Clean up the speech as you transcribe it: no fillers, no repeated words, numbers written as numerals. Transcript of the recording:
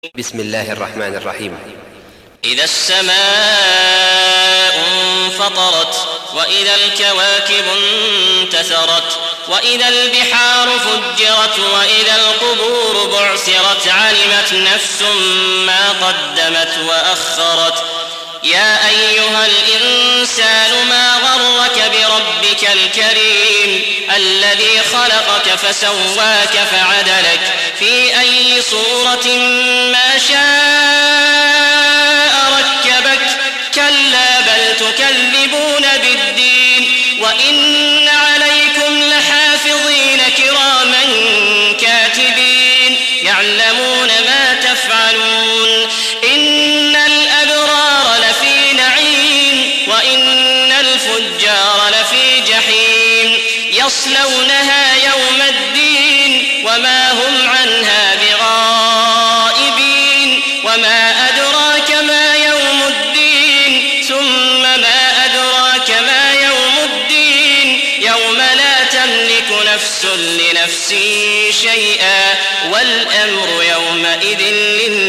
بسم الله الرحمن الرحيم. إذا السماء انفطرت وإذا الكواكب انتثرت وإذا البحار فجرت وإذا القبور بعثرت علمت نفس ما قدمت وأخرت. يا أيها الإنسان ما غرك بربك الكريم الذي خلقك فسواك فعدلك في أي صورة ما شاء ركبك. كلا بل تكذبون بالدين وإن عليكم لحافظين كراما كاتبين يعلمون ما تفعلون. إن الأبرار لفي نعيم وإن الفجار لفي جحيم يصلونها يوم الدين وما هم عنها بغائبين. وما أدراك ما يوم الدين ثم ما أدراك ما يوم الدين يوم لا تملك نفس لنفس شيئا والأمر يومئذ لله.